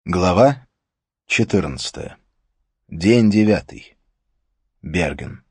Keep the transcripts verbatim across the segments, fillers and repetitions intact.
Глава четырнадцатая. День девятый. Берген.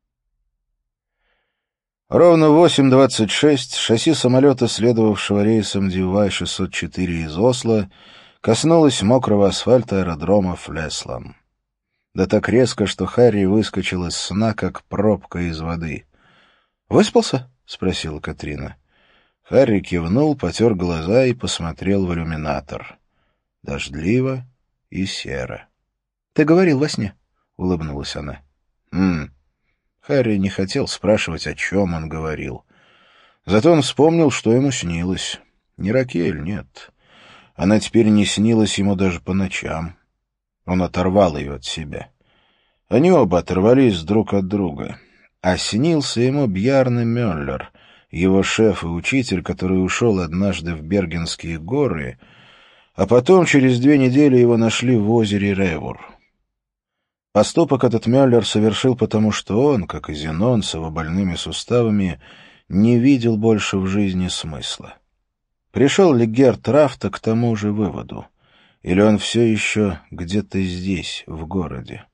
Ровно в восемь двадцать шесть шасси самолета, следовавшего рейсом ди вай шестьсот четыре из Осло, коснулось мокрого асфальта аэродрома Флеслам. Да так резко, что Харри выскочил из сна, как пробка из воды. «Выспался?» — спросила Катрина. Харри кивнул, потер глаза и посмотрел в иллюминатор. Дождливо и серо. — Ты говорил во сне? — улыбнулась она. «М-м». Харри не хотел спрашивать, о чем он говорил. Зато он вспомнил, что ему снилось. Не Ракель, нет. Она теперь не снилась ему даже по ночам. Он оторвал ее от себя. Они оба оторвались друг от друга. А снился ему Бьярне Мюллер, его шеф и учитель, который ушел однажды в Бергенские горы, а потом через две недели его нашли в озере Ревур. Поступок этот Мюллер совершил потому, что он, как и Зенон с его больными суставами, не видел больше в жизни смысла. Пришел ли Герт Рафта к тому же выводу? Или он все еще где-то здесь, в городе?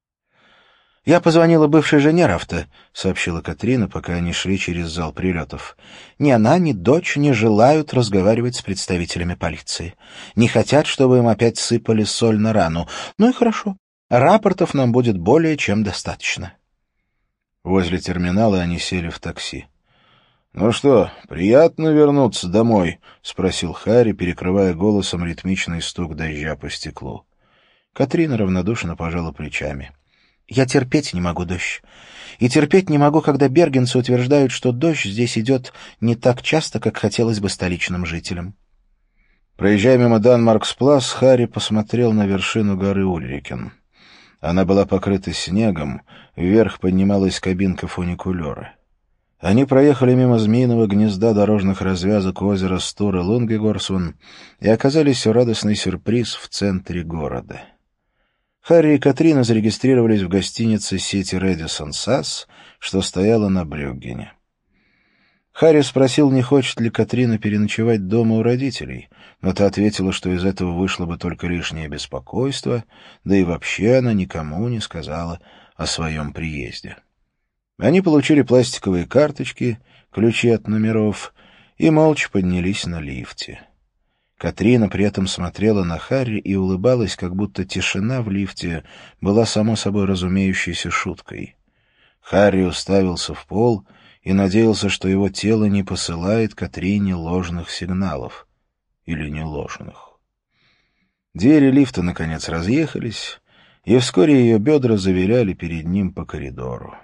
«Я позвонила бывшей жене Рафта», — сообщила Катрина, пока они шли через зал прилетов. «Ни она, ни дочь не желают разговаривать с представителями полиции. Не хотят, чтобы им опять сыпали соль на рану. Ну и хорошо. Рапортов нам будет более чем достаточно». Возле терминала они сели в такси. «Ну что, приятно вернуться домой?» — спросил Харри, перекрывая голосом ритмичный стук дождя по стеклу. Катрина равнодушно пожала плечами. «Я терпеть не могу дождь. И терпеть не могу, когда бергенцы утверждают, что дождь здесь идет не так часто, как хотелось бы столичным жителям». Проезжая мимо Данмаркс-Плас, Харри посмотрел на вершину горы Ульрикен. Она была покрыта снегом, вверх поднималась кабинка фуникулера. Они проехали мимо змеиного гнезда дорожных развязок озера Стура Лунгегорсун и оказались у радостный сюрприз в центре города. Харри и Катрина зарегистрировались в гостинице сети «Рэдиссон Сас», что стояла на Брюггене. Харри спросил, не хочет ли Катрина переночевать дома у родителей, но та ответила, что из этого вышло бы только лишнее беспокойство, да и вообще она никому не сказала о своем приезде. Они получили пластиковые карточки, ключи от номеров и молча поднялись на лифте. Катрина при этом смотрела на Харри и улыбалась, как будто тишина в лифте была само собой разумеющейся шуткой. Харри уставился в пол и надеялся, что его тело не посылает Катрине ложных сигналов. Или не ложных. Двери лифта, наконец, разъехались, и вскоре ее бедра завиляли перед ним по коридору.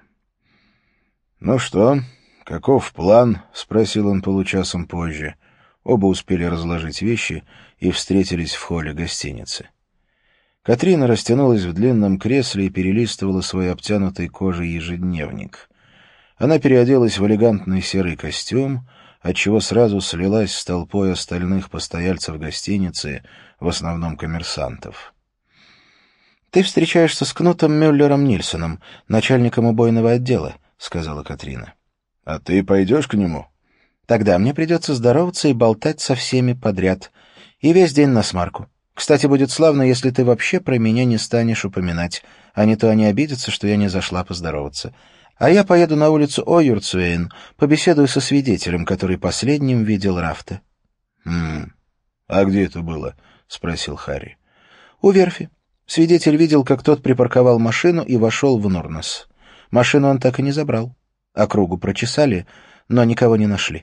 «Ну что, каков план?» — спросил он получасом позже. Оба успели разложить вещи и встретились в холле гостиницы. Катрина растянулась в длинном кресле и перелистывала свой обтянутый кожей ежедневник. Она переоделась в элегантный серый костюм, отчего сразу слилась с толпой остальных постояльцев гостиницы, в основном коммерсантов. «Ты встречаешься с Кнутом Мюллером Нильсоном, начальником убойного отдела», — сказала Катрина. «А ты пойдешь к нему?» «Тогда мне придется здороваться и болтать со всеми подряд. И весь день насмарку. Кстати, будет славно, если ты вообще про меня не станешь упоминать, а не то они обидятся, что я не зашла поздороваться. А я поеду на улицу Ойюрцвейн, побеседую со свидетелем, который последним видел Рафта». «Хм... А где это было?» — спросил Харри. «У верфи. Свидетель видел, как тот припарковал машину и вошел в Нурнес. Машину он так и не забрал. Округу прочесали, но никого не нашли».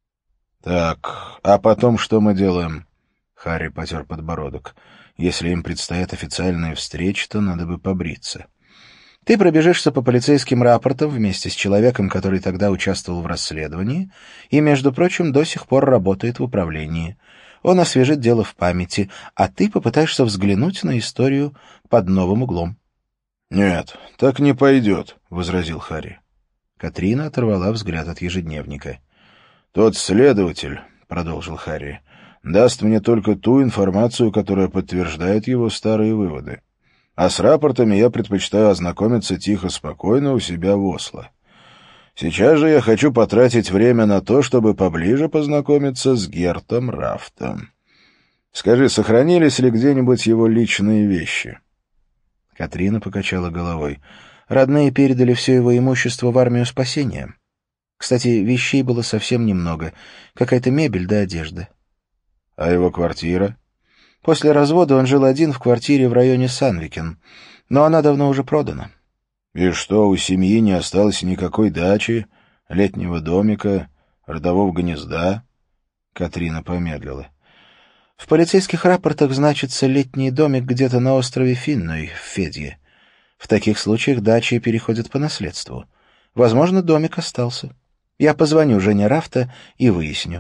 «Так, а потом что мы делаем?» Харри потер подбородок. «Если им предстоят официальные встречи, то надо бы побриться». «Ты пробежишься по полицейским рапортам вместе с человеком, который тогда участвовал в расследовании и, между прочим, до сих пор работает в управлении. Он освежит дело в памяти, а ты попытаешься взглянуть на историю под новым углом». «Нет, так не пойдет», — возразил Харри. Катрина оторвала взгляд от ежедневника. «Тот следователь, — продолжил Харри, — даст мне только ту информацию, которая подтверждает его старые выводы. А с рапортами я предпочитаю ознакомиться тихо, спокойно у себя в Осло. Сейчас же я хочу потратить время на то, чтобы поближе познакомиться с Гертом Рафтом. Скажи, сохранились ли где-нибудь его личные вещи?» Катрина покачала головой. Родные передали все его имущество в армию спасения. Кстати, вещей было совсем немного. Какая-то мебель да одежда. А его квартира? После развода он жил один в квартире в районе Санвикен, но она давно уже продана. И что, у семьи не осталось никакой дачи, летнего домика, родового гнезда? Катрина помедлила. В полицейских рапортах значится летний домик где-то на острове Финной, в Федье. В таких случаях дачи переходят по наследству. Возможно, домик остался. Я позвоню Жене Рафта и выясню.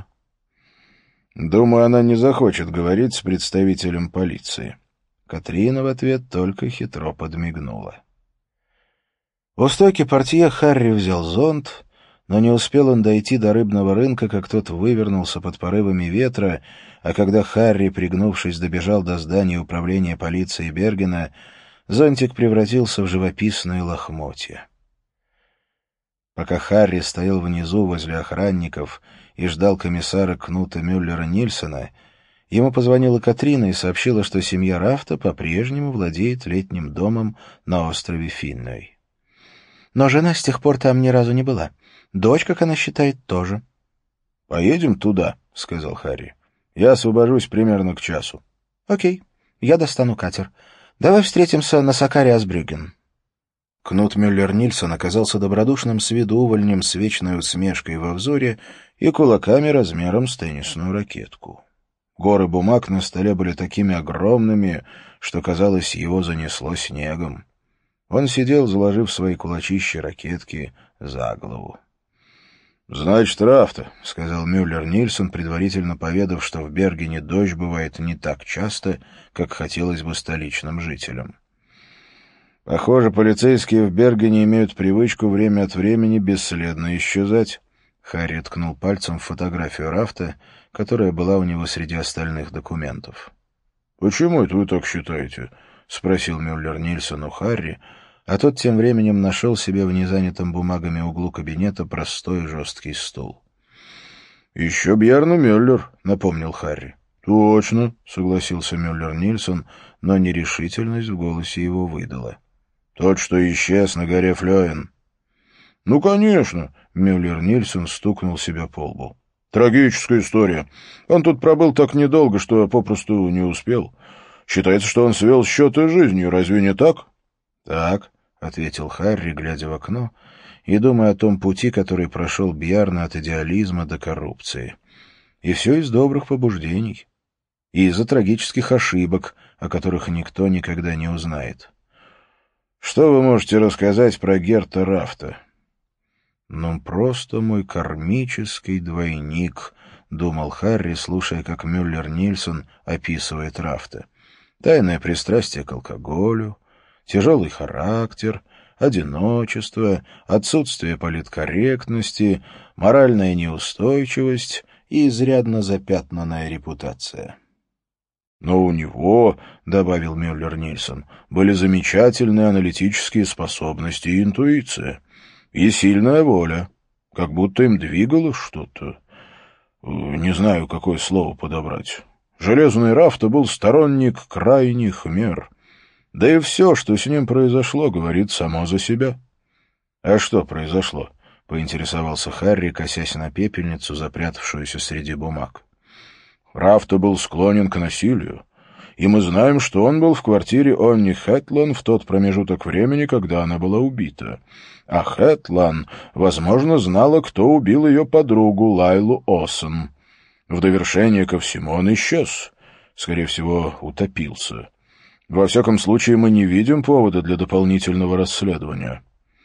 Думаю, она не захочет говорить с представителем полиции. Катрина в ответ только хитро подмигнула. У стойки портье Харри взял зонт, но не успел он дойти до рыбного рынка, как тот вывернулся под порывами ветра, а когда Харри, пригнувшись, добежал до здания управления полиции Бергена, зонтик превратился в живописные лохмотья. Пока Харри стоял внизу возле охранников и ждал комиссара Кнута Мюллера-Нильсона, ему позвонила Катрина и сообщила, что семья Рафта по-прежнему владеет летним домом на острове Финной. Но жена с тех пор там ни разу не была. Дочь, как она считает, тоже. — Поедем туда, — сказал Харри. — Я освобожусь примерно к часу. — Окей, я достану катер. Давай встретимся на Сакаре Асбрюген. Кнут Мюллер-Нильсон оказался добродушным с виду увольнем с вечной усмешкой во взоре и кулаками размером с теннисную ракетку. Горы бумаг на столе были такими огромными, что, казалось, его занесло снегом. Он сидел, заложив свои кулачища ракетки за голову. — Значит, Рафта, — сказал Мюллер-Нильсон, предварительно поведав, что в Бергене дождь бывает не так часто, как хотелось бы столичным жителям. Похоже, полицейские в Бергене имеют привычку время от времени бесследно исчезать. Харри ткнул пальцем в фотографию Рафта, которая была у него среди остальных документов. — Почему это вы так считаете? — спросил Мюллер-Нильсон у Харри, а тот тем временем нашел себе в незанятом бумагами углу кабинета простой жесткий стул. — Еще Бьерна Мюллер, — напомнил Харри. — Точно, — согласился Мюллер-Нильсон, но нерешительность в голосе его выдала. — Тот, что исчез на горе Флёен. — Ну, конечно, — Мюллер-Нильсон стукнул себя по лбу. — Трагическая история. Он тут пробыл так недолго, что попросту не успел. Считается, что он свел счеты с жизнью, разве не так? — Так, — ответил Харри, глядя в окно и думая о том пути, который прошел Бьярна от идеализма до коррупции. И все из добрых побуждений. И из-за трагических ошибок, о которых никто никогда не узнает. Что вы можете рассказать про Герта Рафта? — Ну, просто мой кармический двойник, — думал Харри, слушая, как Мюллер-Нильсон описывает Рафта. Тайное пристрастие к алкоголю, тяжелый характер, одиночество, отсутствие политкорректности, моральная неустойчивость и изрядно запятнанная репутация. «Но у него, — добавил Мюллер-Нильсон, — были замечательные аналитические способности и интуиция, и сильная воля, как будто им двигалось что-то. Не знаю, какое слово подобрать. Железный Рафта был сторонник крайних мер. Да и все, что с ним произошло, говорит само за себя». «А что произошло?» — поинтересовался Харри, косясь на пепельницу, запрятавшуюся среди бумаг. «Рафта был склонен к насилию, и мы знаем, что он был в квартире Онни Хэтлан в тот промежуток времени, когда она была убита. А Хэтлан, возможно, знала, кто убил ее подругу Лайлу Оссен. В довершение ко всему он исчез, скорее всего, утопился. Во всяком случае, мы не видим повода для дополнительного расследования».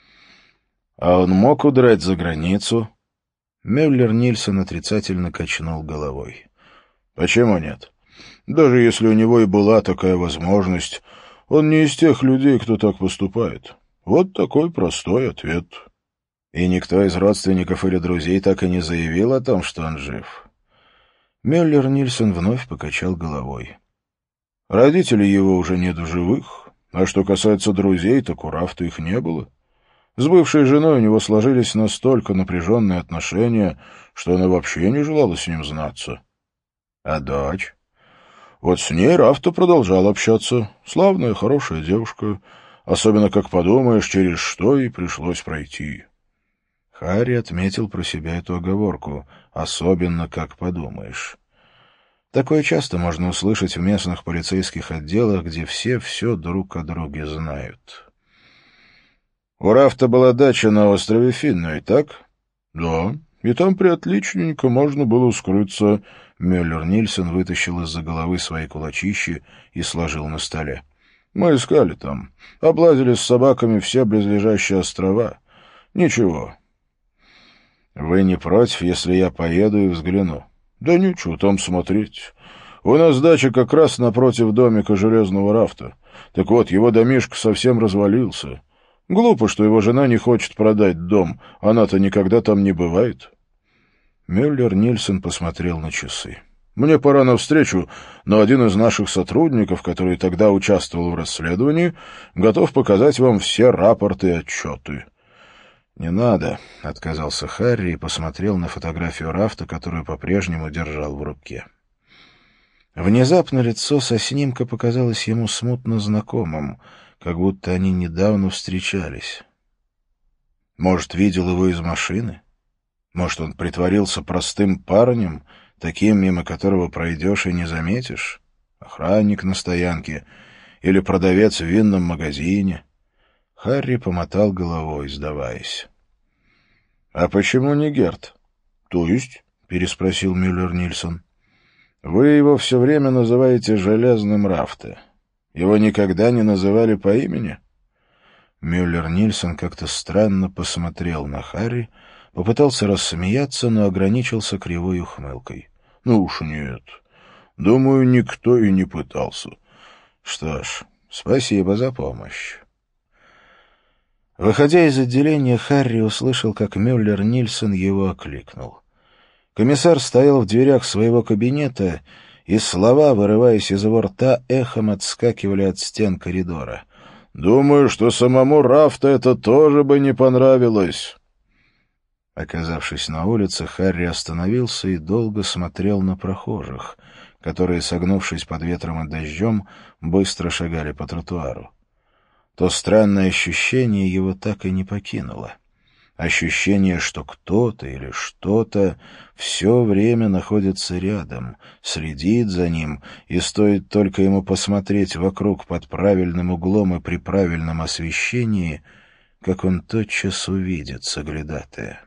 «А он мог удрать за границу?» Мюллер-Нильсон отрицательно качнул головой. «Почему нет? Даже если у него и была такая возможность, он не из тех людей, кто так поступает. Вот такой простой ответ». «И никто из родственников или друзей так и не заявил о том, что он жив?» Мюллер-Нильсон вновь покачал головой. «Родителей его уже нет в живых, а что касается друзей, так у Рафта их не было. С бывшей женой у него сложились настолько напряженные отношения, что она вообще не желала с ним знаться». «А дочь?» Вот с ней Рафта продолжал общаться. Славная, хорошая девушка. Особенно, как подумаешь, через что ей пришлось пройти. Харри отметил про себя эту оговорку. Особенно, как подумаешь. Такое часто можно услышать в местных полицейских отделах, где все все друг о друге знают. У Рафта была дача на острове Финной, так? Да, и там приотличненько можно было скрыться. Мюллер-Нильсон вытащил из-за головы свои кулачищи и сложил на столе. Мы искали там, облазили с собаками все близлежащие острова. Ничего. Вы не против, если я поеду и взгляну? Да ничего там смотреть. У нас дача как раз напротив домика Железного Рафта. Так вот, его домишко совсем развалился. Глупо, что его жена не хочет продать дом. Она-то никогда там не бывает. Мюллер-Нильсон посмотрел на часы. Мне пора навстречу, но один из наших сотрудников, который тогда участвовал в расследовании, готов показать вам все рапорты и отчеты. «Не надо», — отказался Харри и посмотрел на фотографию Рафта, которую по-прежнему держал в руке. Внезапно лицо со снимка показалось ему смутно знакомым, как будто они недавно встречались. Может, видел его из машины? Может, он притворился простым парнем, таким, мимо которого пройдешь и не заметишь? Охранник на стоянке или продавец в винном магазине? Харри помотал головой, сдаваясь. — А почему не Герт? — То есть? — переспросил Мюллер-Нильсон. — Вы его все время называете Железным Рафта. Его никогда не называли по имени? Мюллер-Нильсон как-то странно посмотрел на Харри, попытался рассмеяться, но ограничился кривой ухмылкой. — Ну уж нет. Думаю, никто и не пытался. — Что ж, спасибо за помощь. Выходя из отделения, Харри услышал, как Мюллер-Нильсон его окликнул. Комиссар стоял в дверях своего кабинета, и слова, вырываясь из его рта, эхом отскакивали от стен коридора. «Думаю, что самому Рафта это тоже бы не понравилось». Оказавшись на улице, Харри остановился и долго смотрел на прохожих, которые, согнувшись под ветром и дождем, быстро шагали по тротуару. То странное ощущение его так и не покинуло. Ощущение, что кто-то или что-то все время находится рядом, следит за ним, и стоит только ему посмотреть вокруг под правильным углом и при правильном освещении, как он тотчас увидит соглядатая.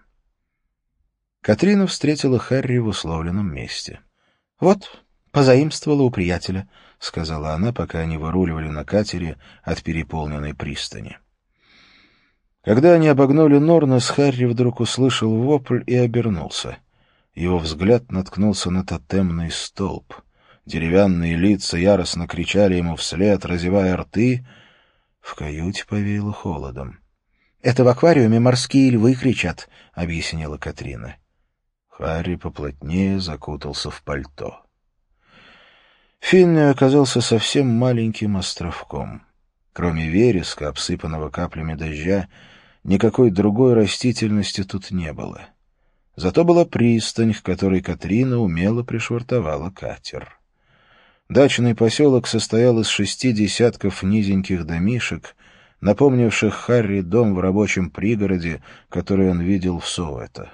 Катрина встретила Харри в условленном месте. — Вот, позаимствовала у приятеля, — сказала она, пока они выруливали на катере от переполненной пристани. Когда они обогнули Норнес, Харри вдруг услышал вопль и обернулся. Его взгляд наткнулся на тотемный столб. Деревянные лица яростно кричали ему вслед, разевая рты. В каюте повеяло холодом. — Это в аквариуме морские львы кричат, — объяснила Катрина. Харри поплотнее закутался в пальто. Финной оказался совсем маленьким островком. Кроме вереска, обсыпанного каплями дождя, никакой другой растительности тут не было. Зато была пристань, к которой Катрина умело пришвартовала катер. Дачный поселок состоял из шести десятков низеньких домишек, напомнивших Харри дом в рабочем пригороде, который он видел в Соуэто.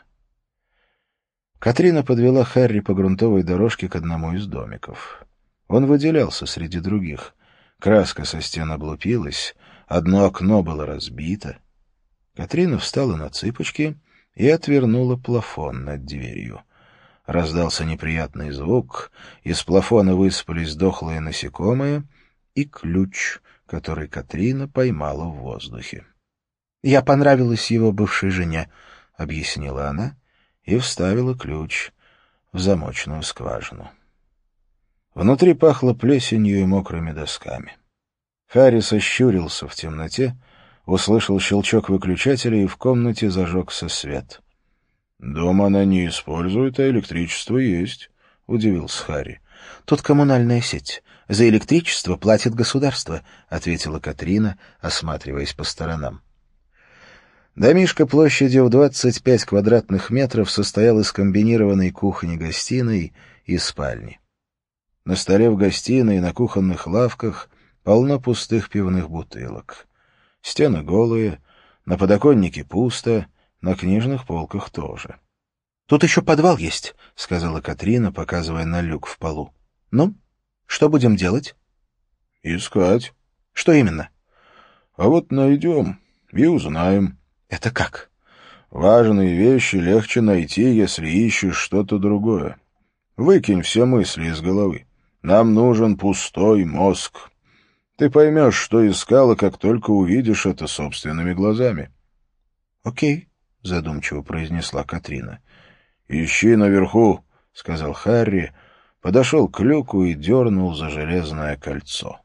Катрина подвела Харри по грунтовой дорожке к одному из домиков. Он выделялся среди других. Краска со стен облупилась, одно окно было разбито. Катрина встала на цыпочки и отвернула плафон над дверью. Раздался неприятный звук, из плафона высыпались дохлые насекомые и ключ, который Катрина поймала в воздухе. — Я понравилась его бывшей жене, — объяснила она и вставила ключ в замочную скважину. Внутри пахло плесенью и мокрыми досками. Харри сощурился в темноте, услышал щелчок выключателя, и в комнате зажегся свет. — Дом она не использует, а электричество есть, — удивился Харри. — Тут коммунальная сеть. За электричество платит государство, — ответила Катрина, осматриваясь по сторонам. Домишко площадью в двадцать пять квадратных метров состоял из комбинированной кухни-гостиной и спальни. На столе в гостиной и на кухонных лавках полно пустых пивных бутылок. Стены голые, на подоконнике пусто, на книжных полках тоже. «Тут еще подвал есть», — сказала Катрина, показывая на люк в полу. «Ну, что будем делать?» «Искать». «Что именно?» «А вот найдем и узнаем». «Это как?» «Важные вещи легче найти, если ищешь что-то другое. Выкинь все мысли из головы. Нам нужен пустой мозг. Ты поймешь, что искала, как только увидишь это собственными глазами». «Окей», — задумчиво произнесла Катрина. «Ищи наверху», — сказал Харри, подошел к люку и дернул за железное кольцо.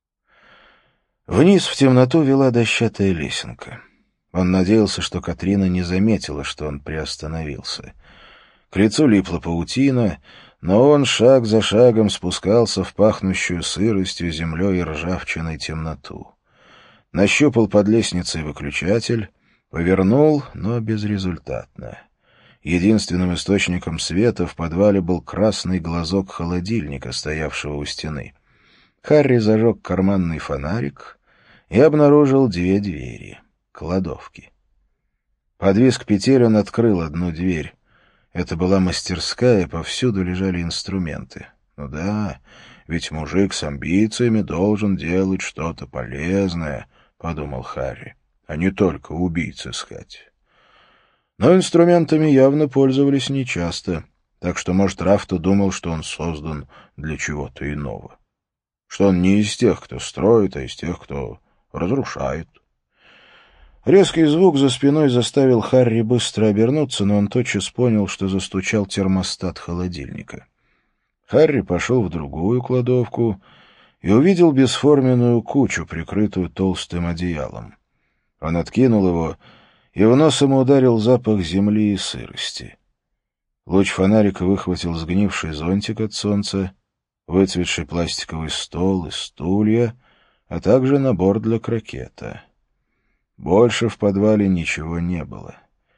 Вниз в темноту вела дощатая лесенка. Он надеялся, что Катрина не заметила, что он приостановился. К лицу липла паутина, но он шаг за шагом спускался в пахнущую сыростью, землей и ржавчиной темноту. Нащупал под лестницей выключатель, повернул, но безрезультатно. Единственным источником света в подвале был красный глазок холодильника, стоявшего у стены. Харри зажег карманный фонарик и обнаружил две двери — кладовки. Под визг петель он открыл одну дверь. Это была мастерская, повсюду лежали инструменты. Ну да, ведь мужик с амбициями должен делать что-то полезное, — подумал Харри, — а не только убийц искать. Но инструментами явно пользовались нечасто, так что, может, Рафта думал, что он создан для чего-то иного. Что он не из тех, кто строит, а из тех, кто разрушает. Резкий звук за спиной заставил Харри быстро обернуться, но он тотчас понял, что застучал термостат холодильника. Харри пошел в другую кладовку и увидел бесформенную кучу, прикрытую толстым одеялом. Он откинул его, и в нос ему ударил запах земли и сырости. Луч фонарика выхватил сгнивший зонтик от солнца, выцветший пластиковый стол и стулья, а также набор для крокета. Больше в подвале ничего не было.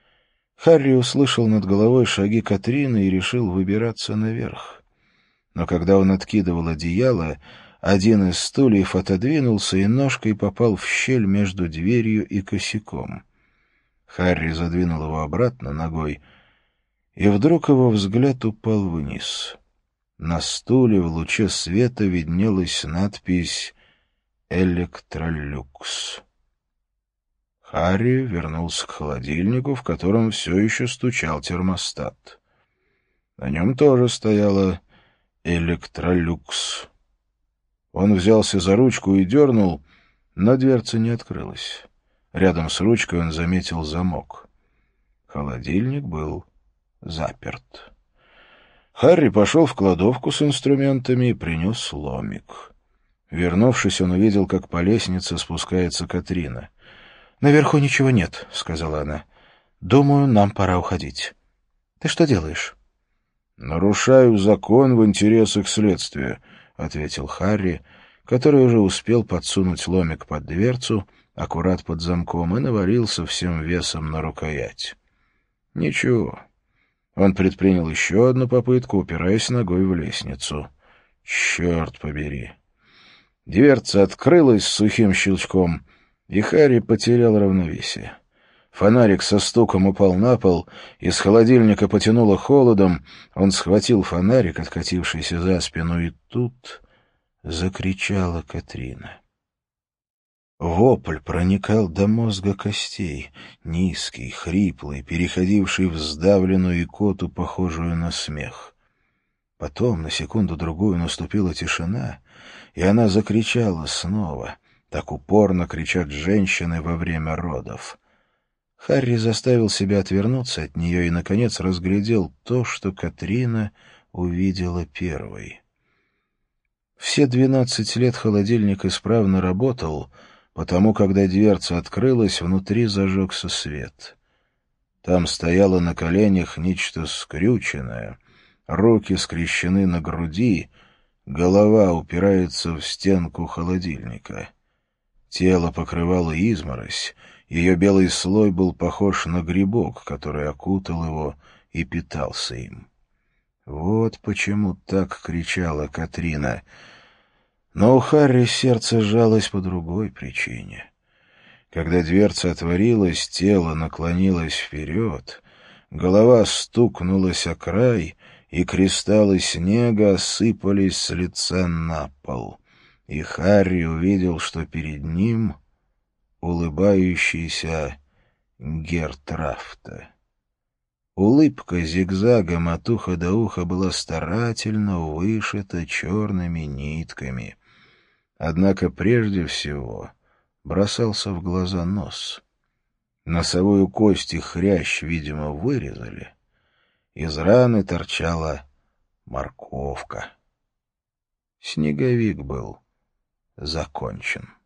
Харри услышал над головой шаги Катрины и решил выбираться наверх. Но когда он откидывал одеяло, один из стульев отодвинулся и ножкой попал в щель между дверью и косяком. Харри задвинул его обратно ногой, и вдруг его взгляд упал вниз. На стуле в луче света виднелась надпись «Электролюкс». Харри вернулся к холодильнику, в котором все еще стучал термостат. На нем тоже стояло «Электролюкс». Он взялся за ручку и дернул, но дверца не открылась. Рядом с ручкой он заметил замок. Холодильник был заперт. Харри пошел в кладовку с инструментами и принес ломик. Вернувшись, он увидел, как по лестнице спускается Катрина. «Наверху ничего нет», — сказала она. «Думаю, нам пора уходить. Ты что делаешь?» «Нарушаю закон в интересах следствия», — ответил Харри, который уже успел подсунуть ломик под дверцу, аккурат под замком, и навалился всем весом на рукоять. «Ничего». Он предпринял еще одну попытку, упираясь ногой в лестницу. «Черт побери!» Дверца открылась с сухим щелчком, и Харри потерял равновесие. Фонарик со стуком упал на пол, из холодильника потянуло холодом, он схватил фонарик, откатившийся за спину, и тут закричала Катрина. Вопль проникал до мозга костей, низкий, хриплый, переходивший в сдавленную икоту, похожую на смех. Потом на секунду-другую наступила тишина, и она закричала снова. Так упорно кричат женщины во время родов. Харри заставил себя отвернуться от нее и, наконец, разглядел то, что Катрина увидела первой. Все двенадцать лет холодильник исправно работал, потому, когда дверца открылась, внутри зажегся свет. Там стояло на коленях нечто скрюченное, руки скрещены на груди, голова упирается в стенку холодильника. Тело покрывало изморозь, ее белый слой был похож на грибок, который окутал его и питался им. Вот почему так кричала Катрина. Но у Харри сердце сжалось по другой причине. Когда дверца отворилась, тело наклонилось вперед, голова стукнулась о край, и кристаллы снега осыпались с лица на пол. И Харри увидел, что перед ним улыбающийся Гертрафта. Улыбка зигзагом от уха до уха была старательно вышита черными нитками. Однако прежде всего бросался в глаза нос. Носовую кость и хрящ, видимо, вырезали. Из раны торчала морковка. Снеговик был закончен.